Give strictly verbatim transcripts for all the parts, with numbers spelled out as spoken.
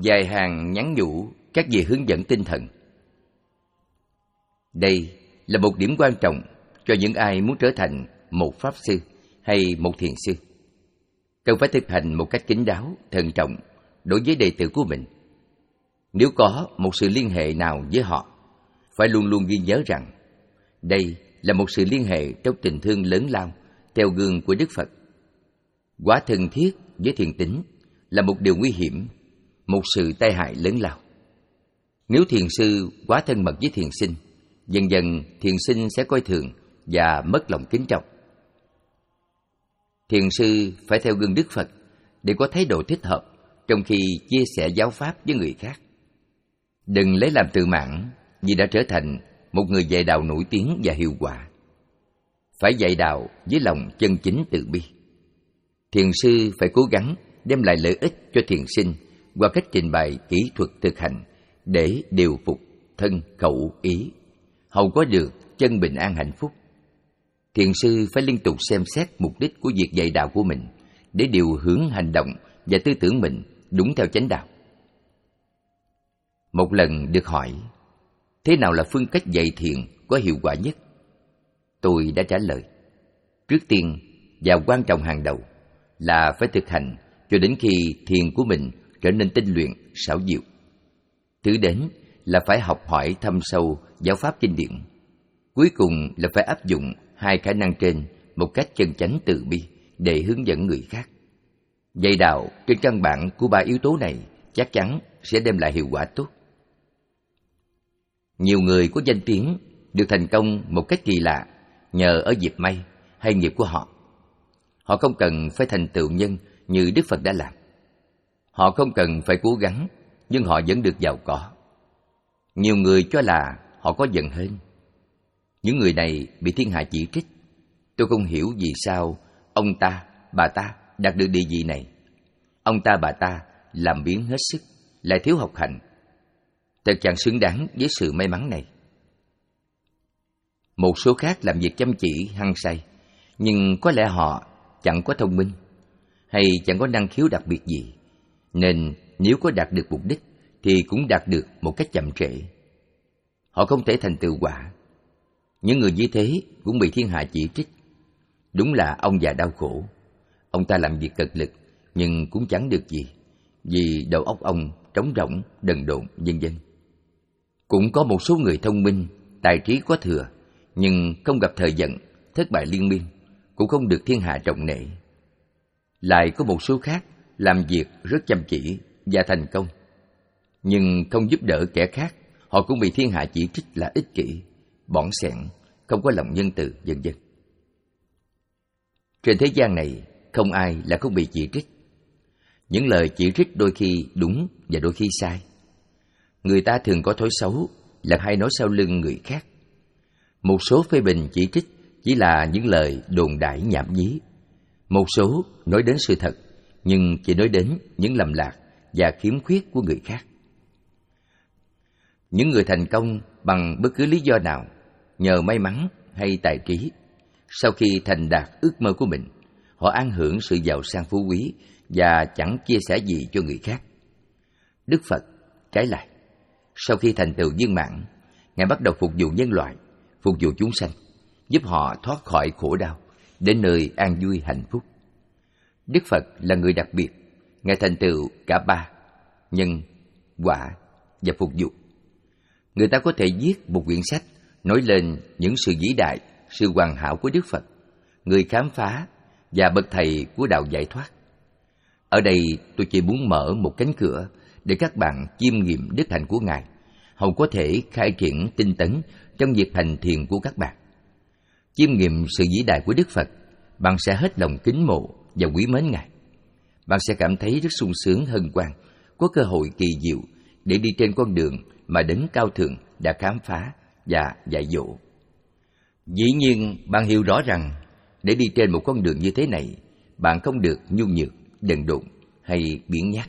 vài hàng nhắn nhủ các vị hướng dẫn tinh thần. Đây là một điểm quan trọng cho những ai muốn trở thành một pháp sư hay một thiền sư. Cần phải thực hành một cách kín đáo, thận trọng đối với đệ tử của mình. Nếu có một sự liên hệ nào với họ, phải luôn luôn ghi nhớ rằng đây là một sự liên hệ trong tình thương lớn lao theo gương của Đức Phật. Quá thân thiết với thiền tín là một điều nguy hiểm, một sự tai hại lớn lao. Nếu thiền sư quá thân mật với thiền sinh, dần dần thiền sinh sẽ coi thường và mất lòng kính trọng. Thiền sư phải theo gương Đức Phật để có thái độ thích hợp trong khi chia sẻ giáo pháp với người khác. Đừng lấy làm tự mãn vì đã trở thành một người dạy đạo nổi tiếng và hiệu quả. Phải dạy đạo với lòng chân chính từ bi. Thiền sư phải cố gắng đem lại lợi ích cho thiền sinh qua cách trình bày kỹ thuật thực hành để điều phục thân khẩu ý, hầu có được chân bình an hạnh phúc. Thiền sư phải liên tục xem xét mục đích của việc dạy đạo của mình để điều hướng hành động và tư tưởng mình đúng theo chánh đạo. Một lần được hỏi, thế nào là phương cách dạy thiền có hiệu quả nhất? Tôi đã trả lời, trước tiên và quan trọng hàng đầu là phải thực hành cho đến khi thiền của mình trở nên tinh luyện, xảo diệu. Thứ đến là phải học hỏi thâm sâu giáo pháp kinh điển. Cuối cùng là phải áp dụng hai khả năng trên một cách chân chánh từ bi để hướng dẫn người khác. Dạy đạo trên căn bản của ba yếu tố này chắc chắn sẽ đem lại hiệu quả tốt. Nhiều người có danh tiếng được thành công một cách kỳ lạ nhờ ở dịp may hay nghiệp của họ. Họ không cần phải thành tựu nhân như Đức Phật đã làm. Họ không cần phải cố gắng, nhưng họ vẫn được giàu có. Nhiều người cho là họ có dần hơn. Những người này bị thiên hạ chỉ trích. Tôi không hiểu vì sao ông ta, bà ta đạt được địa vị này. Ông ta, bà ta làm biếng hết sức, lại thiếu học hành. Thật chẳng xứng đáng với sự may mắn này. Một số khác làm việc chăm chỉ, hăng say, nhưng có lẽ họ chẳng có thông minh hay chẳng có năng khiếu đặc biệt gì, nên nếu có đạt được mục đích thì cũng đạt được một cách chậm trễ. Họ không thể thành tựu quả. Những người như thế cũng bị thiên hạ chỉ trích. Đúng là ông già đau khổ. Ông ta làm việc cực lực nhưng cũng chẳng được gì, vì đầu óc ông trống rỗng, đần độn, vân vân. Cũng có một số người thông minh, tài trí có thừa, nhưng không gặp thời vận, thất bại liên miên, cũng không được thiên hạ trọng nể. Lại có một số khác làm việc rất chăm chỉ và thành công, nhưng không giúp đỡ kẻ khác, họ cũng bị thiên hạ chỉ trích là ích kỷ, bỏng sẻn, không có lòng nhân từ, vân vân. Trên thế gian này, không ai là không bị chỉ trích. Những lời chỉ trích đôi khi đúng và đôi khi sai. Người ta thường có thói xấu là hay nói sau lưng người khác. Một số phê bình chỉ trích chỉ là những lời đồn đại nhảm nhí. Một số nói đến sự thật, nhưng chỉ nói đến những lầm lạc và khiếm khuyết của người khác. Những người thành công bằng bất cứ lý do nào, nhờ may mắn hay tài trí, sau khi thành đạt ước mơ của mình, họ an hưởng sự giàu sang phú quý và chẳng chia sẻ gì cho người khác. Đức Phật trái lại, sau khi thành tựu viên mãn, Ngài bắt đầu phục vụ nhân loại, phục vụ chúng sanh, giúp họ thoát khỏi khổ đau, đến nơi an vui hạnh phúc. Đức Phật là người đặc biệt, Ngài thành tựu cả ba: nhân, quả và phục vụ. Người ta có thể viết một quyển sách nói lên những sự vĩ đại, sự hoàn hảo của Đức Phật, người khám phá và bậc thầy của đạo giải thoát. Ở đây tôi chỉ muốn mở một cánh cửa để các bạn chiêm nghiệm đức hạnh của Ngài, hầu có thể khai triển tinh tấn trong việc hành thiền của các bạn. Chiêm nghiệm sự vĩ đại của Đức Phật, bạn sẽ hết lòng kính mộ và quý mến Ngài. Bạn sẽ cảm thấy rất sung sướng hân hoan, có cơ hội kỳ diệu để đi trên con đường mà Đấng Cao Thượng đã khám phá và dạy dỗ. Dĩ nhiên, bạn hiểu rõ rằng để đi trên một con đường như thế này, bạn không được nhu nhược, đần độn hay biếng nhác.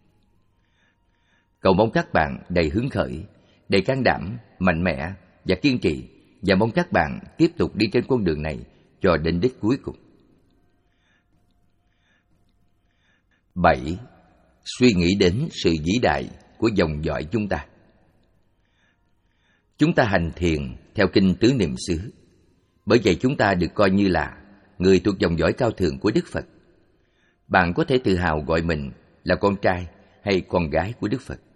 Cầu mong các bạn đầy hứng khởi, đầy can đảm, mạnh mẽ và kiên trì, và mong các bạn tiếp tục đi trên con đường này cho đến đích cuối cùng. bảy. suy nghĩ đến sự vĩ đại của dòng dõi chúng ta. Chúng ta hành thiền theo kinh Tứ Niệm xứ, bởi vậy chúng ta được coi như là người thuộc dòng dõi cao thượng của Đức Phật. Bạn có thể tự hào gọi mình là con trai hay con gái của Đức Phật.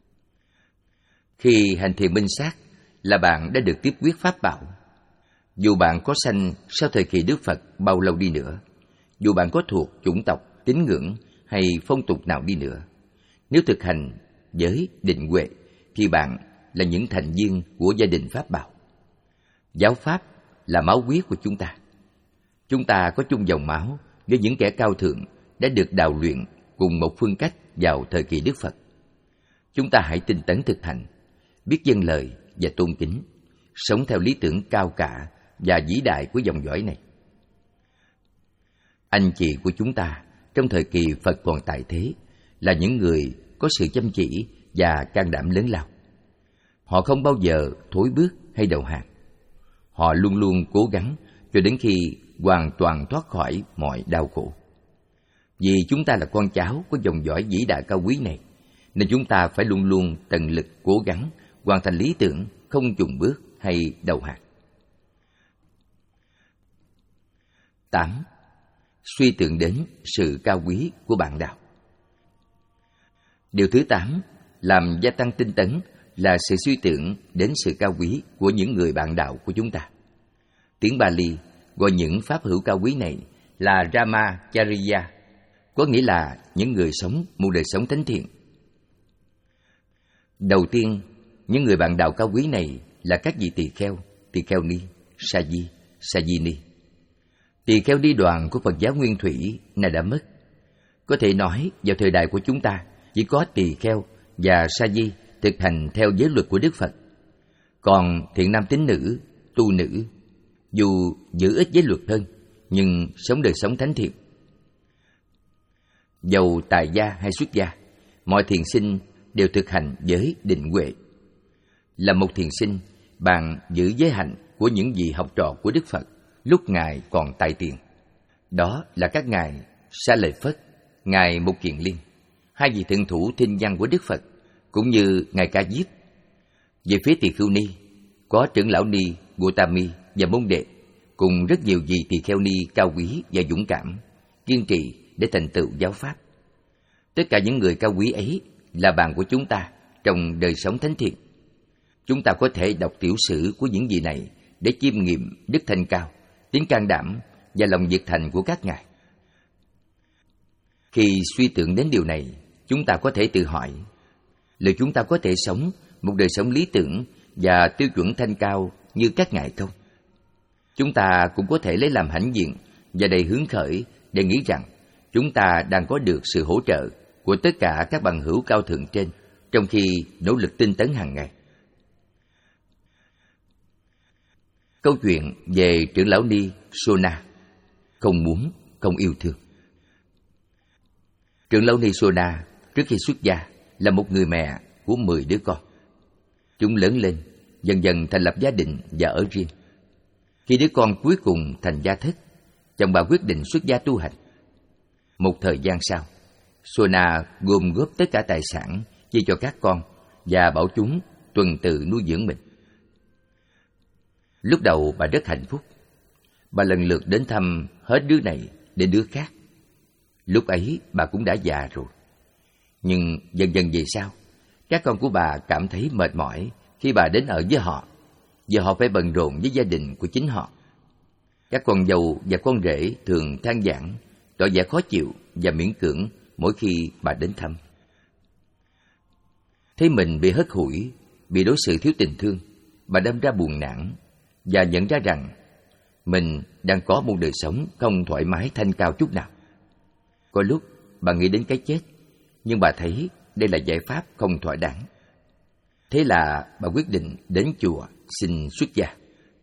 Khi hành thiền minh sát là bạn đã được tiếp quyết pháp bảo. Dù bạn có sanh sau thời kỳ Đức Phật bao lâu đi nữa, dù bạn có thuộc chủng tộc, tín ngưỡng hay phong tục nào đi nữa, nếu thực hành giới định huệ thì bạn là những thành viên của gia đình Pháp Bảo. Giáo Pháp là máu huyết của chúng ta. Chúng ta có chung dòng máu với những kẻ cao thượng đã được đào luyện cùng một phương cách vào thời kỳ Đức Phật. Chúng ta hãy tinh tấn thực hành, biết dâng lời và tôn kính, sống theo lý tưởng cao cả và vĩ đại của dòng dõi này. Anh chị của chúng ta trong thời kỳ Phật còn tại thế là những người có sự chăm chỉ và can đảm lớn lao. Họ không bao giờ thối bước hay đầu hàng. Họ luôn luôn cố gắng cho đến khi hoàn toàn thoát khỏi mọi đau khổ. Vì chúng ta là con cháu của dòng dõi vĩ đại cao quý này, nên chúng ta phải luôn luôn tận lực cố gắng hoàn thành lý tưởng, không chùn bước hay đầu hàng. tám. Suy tưởng đến sự cao quý của bạn đạo. Điều thứ tám làm gia tăng tinh tấn là sự suy tưởng đến sự cao quý của những người bạn đạo của chúng ta. Tiếng Bali gọi những pháp hữu cao quý này là Brahmacharya, có nghĩa là những người sống một đời sống thánh thiện. Đầu tiên, những người bạn đạo cao quý này là các vị tỳ kheo, tỳ kheo ni, sa di, sa di ni. Tỳ kheo đi đoàn của Phật giáo Nguyên Thủy này đã mất. Có thể nói vào thời đại của chúng ta chỉ có tỳ kheo và sa di thực hành theo giới luật của Đức Phật. Còn thiện nam tín nữ, tu nữ, dù giữ ít giới luật hơn, nhưng sống đời sống thánh thiện. Dầu tài gia hay xuất gia, mọi thiền sinh đều thực hành giới định huệ. Là một thiền sinh, bạn giữ giới hạnh của những vị học trò của Đức Phật lúc Ngài còn tại tiền. Đó là các ngài Sa Lợi Phất, ngài Mục Kiền Liên, hai vị thượng thủ thinh văn của Đức Phật, cũng như ngài Ca Diếp. Về phía Tỳ Khưu Ni, có trưởng lão Ni Gotami và môn đệ, cùng rất nhiều vị tỳ kheo ni cao quý và dũng cảm, kiên trì để thành tựu giáo pháp. Tất cả những người cao quý ấy là bạn của chúng ta trong đời sống thánh thiện. Chúng ta có thể đọc tiểu sử của những vị này để chiêm nghiệm đức thanh cao, tính can đảm và lòng nhiệt thành của các ngài. Khi suy tưởng đến điều này, chúng ta có thể tự hỏi, liệu chúng ta có thể sống một đời sống lý tưởng và tiêu chuẩn thanh cao như các ngài không? Chúng ta cũng có thể lấy làm hãnh diện và đầy hứng khởi để nghĩ rằng chúng ta đang có được sự hỗ trợ của tất cả các bằng hữu cao thượng trên, trong khi nỗ lực tinh tấn hàng ngày. Câu chuyện về trưởng lão Ni Sona, không muốn, không yêu thương. Trưởng lão Ni Sona trước khi xuất gia là một người mẹ của mười đứa con. Chúng lớn lên, dần dần thành lập gia đình và ở riêng. Khi đứa con cuối cùng thành gia thất, chồng bà quyết định xuất gia tu hành. Một thời gian sau, Sona gom góp tất cả tài sản chia cho các con và bảo chúng tuần tự nuôi dưỡng mình. Lúc đầu bà rất hạnh phúc. Bà lần lượt đến thăm hết đứa này đến đứa khác. Lúc ấy bà cũng đã già rồi. Nhưng dần dần về sau, các con của bà cảm thấy mệt mỏi khi bà đến ở với họ, vì họ phải bận rộn với gia đình của chính họ. Các con dâu và con rể thường than vãn, tỏ vẻ khó chịu và miễn cưỡng mỗi khi bà đến thăm. Thấy mình bị hất hủi, bị đối xử thiếu tình thương, bà đâm ra buồn nản và nhận ra rằng mình đang có một đời sống không thoải mái thanh cao chút nào. Có lúc bà nghĩ đến cái chết, nhưng bà thấy đây là giải pháp không thỏa đáng. Thế là bà quyết định đến chùa xin xuất gia.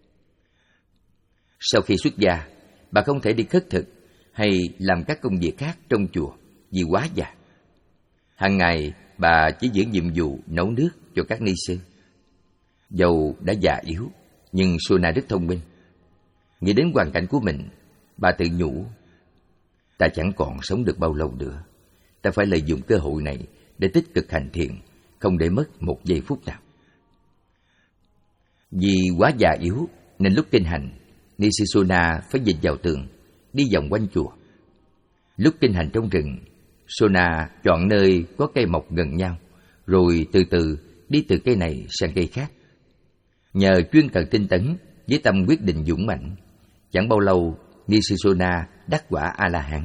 Sau khi xuất gia, bà không thể đi khất thực hay làm các công việc khác trong chùa vì quá già. Hàng ngày bà chỉ giữ nhiệm vụ nấu nước cho các ni sư. Dầu đã già yếu, nhưng Sona rất thông minh. Nghĩ đến hoàn cảnh của mình, bà tự nhủ, ta chẳng còn sống được bao lâu nữa. Ta phải lợi dụng cơ hội này để tích cực hành thiện, không để mất một giây phút nào. Vì quá già yếu nên lúc kinh hành, Nishishona phải dịch vào tường, đi vòng quanh chùa. Lúc kinh hành trong rừng, Sona chọn nơi có cây mọc gần nhau, rồi từ từ đi từ cây này sang cây khác. Nhờ chuyên cần tinh tấn với tâm quyết định dũng mãnh, chẳng bao lâu Nishishona đắc quả A-la-hán.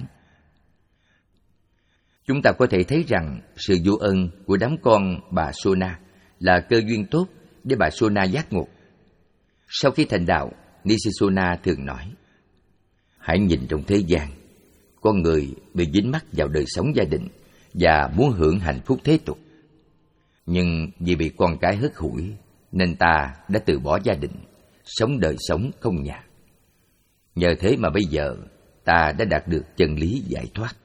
Chúng ta có thể thấy rằng sự vô ơn của đám con bà Sona là cơ duyên tốt để bà Sona giác ngộ. Sau khi thành đạo, Nishishona thường nói: hãy nhìn trong thế gian, con người bị dính mắc vào đời sống gia đình và muốn hưởng hạnh phúc thế tục. Nhưng vì bị con cái hất hủi nên ta đã từ bỏ gia đình, sống đời sống không nhà. Nhờ thế mà bây giờ ta đã đạt được chân lý giải thoát.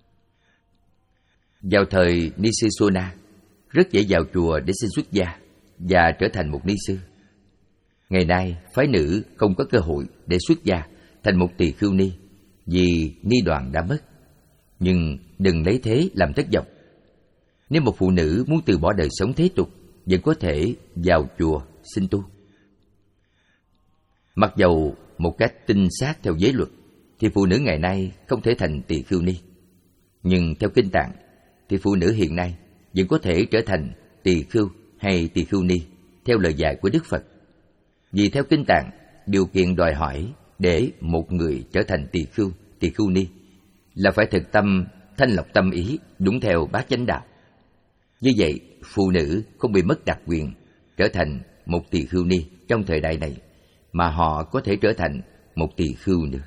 Vào thời Nishishona, rất dễ vào chùa để xin xuất gia và trở thành một ni sư. Ngày nay, phái nữ không có cơ hội để xuất gia thành một tỳ khưu ni vì ni đoàn đã mất. Nhưng đừng lấy thế làm thất vọng. Nếu một phụ nữ muốn từ bỏ đời sống thế tục, vẫn có thể vào chùa xin tu. Mặc dầu một cách tinh xác theo giới luật, thì phụ nữ ngày nay không thể thành tỳ khưu ni. Nhưng theo kinh tạng, thì phụ nữ hiện nay vẫn có thể trở thành tỳ khưu hay tỳ khưu ni theo lời dạy của Đức Phật. Vì theo kinh tạng, điều kiện đòi hỏi để một người trở thành tỳ khưu, tỳ khưu ni là phải thực tâm thanh lọc tâm ý đúng theo bát chánh đạo. Như vậy, phụ nữ không bị mất đặc quyền trở thành một tỳ khưu ni trong thời đại này, mà họ có thể trở thành một tỳ khưu nữa.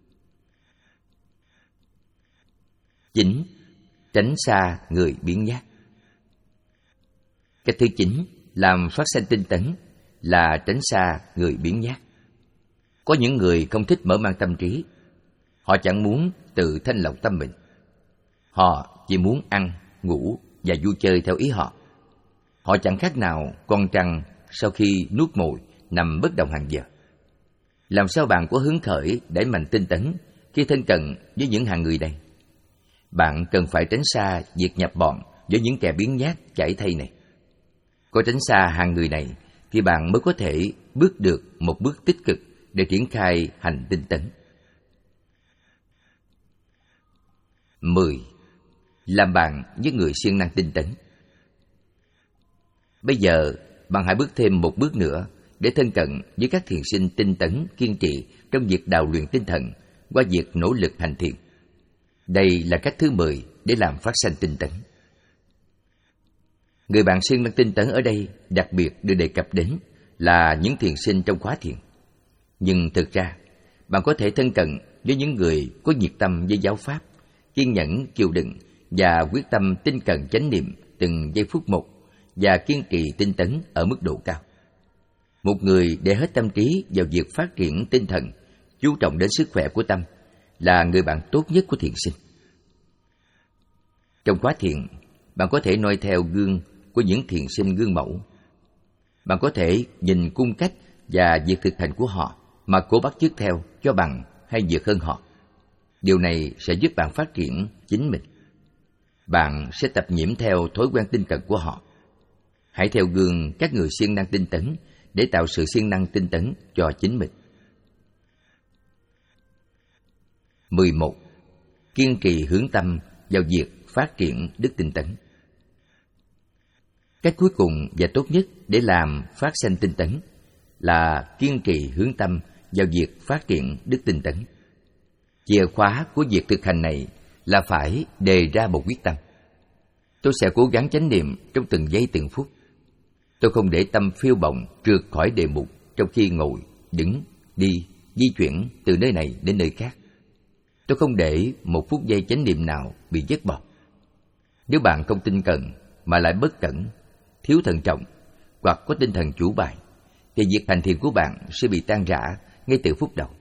Chín, tránh xa người biếng nhác. Cách thứ chín làm phát sanh tinh tấn là tránh xa người biếng nhác. Có những người không thích mở mang tâm trí. Họ chẳng muốn tự thanh lọc tâm mình. Họ chỉ muốn ăn, ngủ và vui chơi theo ý họ. Họ chẳng khác nào con trăng sau khi nuốt mồi nằm bất động hàng giờ. Làm sao bạn có hứng khởi đẩy mạnh tinh tấn khi thân cận với những hàng người này? Bạn cần phải tránh xa việc nhập bọn với những kẻ biếng nhác chảy thây này. Có tránh xa hàng người này thì bạn mới có thể bước được một bước tích cực để triển khai hành tinh tấn. Mười. Làm bạn với người siêng năng tinh tấn. Bây giờ, bạn hãy bước thêm một bước nữa để thân cận với các thiền sinh tinh tấn kiên trì trong việc đào luyện tinh thần qua việc nỗ lực hành thiền. Đây là cách thứ mười để làm phát sanh tinh tấn. Người bạn siêng năng tinh tấn ở đây đặc biệt được đề cập đến là những thiền sinh trong khóa thiền. Nhưng thực ra, bạn có thể thân cận với những người có nhiệt tâm với giáo pháp, kiên nhẫn chịu đựng và quyết tâm tinh cần chánh niệm từng giây phút một và kiên trì tinh tấn ở mức độ cao. Một người để hết tâm trí vào việc phát triển tinh thần, chú trọng đến sức khỏe của tâm, là người bạn tốt nhất của thiền sinh. Trong khóa thiền, bạn có thể noi theo gương của những thiền sinh gương mẫu. Bạn có thể nhìn cung cách và việc thực hành của họ mà cố bắt chước theo cho bằng hay vượt hơn họ. Điều này sẽ giúp bạn phát triển chính mình. Bạn sẽ tập nhiễm theo thói quen tinh cần của họ. Hãy theo gương các người siêng năng tinh tấn để tạo sự siêng năng tinh tấn cho chính mình. Mười một. Kiên trì hướng tâm vào việc phát triển đức tinh tấn. Cách cuối cùng và tốt nhất để làm phát sanh tinh tấn là kiên trì hướng tâm vào việc phát triển đức tinh tấn. Chìa khóa của việc thực hành này là phải đề ra một quyết tâm. Tôi sẽ cố gắng chánh niệm trong từng giây từng phút. Tôi không để tâm phiêu bồng trượt khỏi đề mục trong khi ngồi, đứng, đi, di chuyển từ nơi này đến nơi khác. Tôi không để một phút giây chánh niệm nào bị vứt bỏ. Nếu bạn không tinh cần mà lại bất cẩn, thiếu thận trọng hoặc có tinh thần chủ bài, thì việc hành thiền của bạn sẽ bị tan rã ngay từ phút đầu.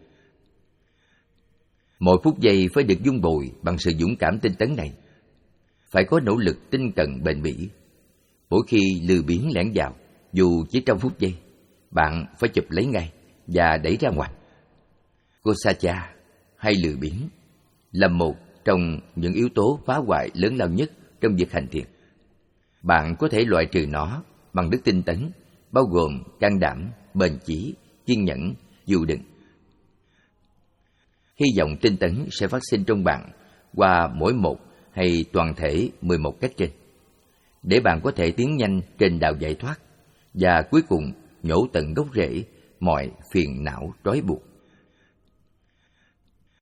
Mỗi phút giây phải được dung bồi bằng sự dũng cảm tinh tấn này. Phải có nỗ lực tinh cần bền bỉ. Mỗi khi lười biếng lẻn vào, dù chỉ trong phút giây, bạn phải chụp lấy ngay và đẩy ra ngoài. Kosacha hay lười biếng là một trong những yếu tố phá hoại lớn lao nhất trong việc hành thiền. Bạn có thể loại trừ nó bằng đức tinh tấn, bao gồm can đảm, bền chí, kiên nhẫn, chịu đựng. Hy vọng tinh tấn sẽ phát sinh trong bạn qua mỗi một hay toàn thể mười một cách trên, để bạn có thể tiến nhanh trên đạo giải thoát và cuối cùng nhổ tận gốc rễ mọi phiền não trói buộc.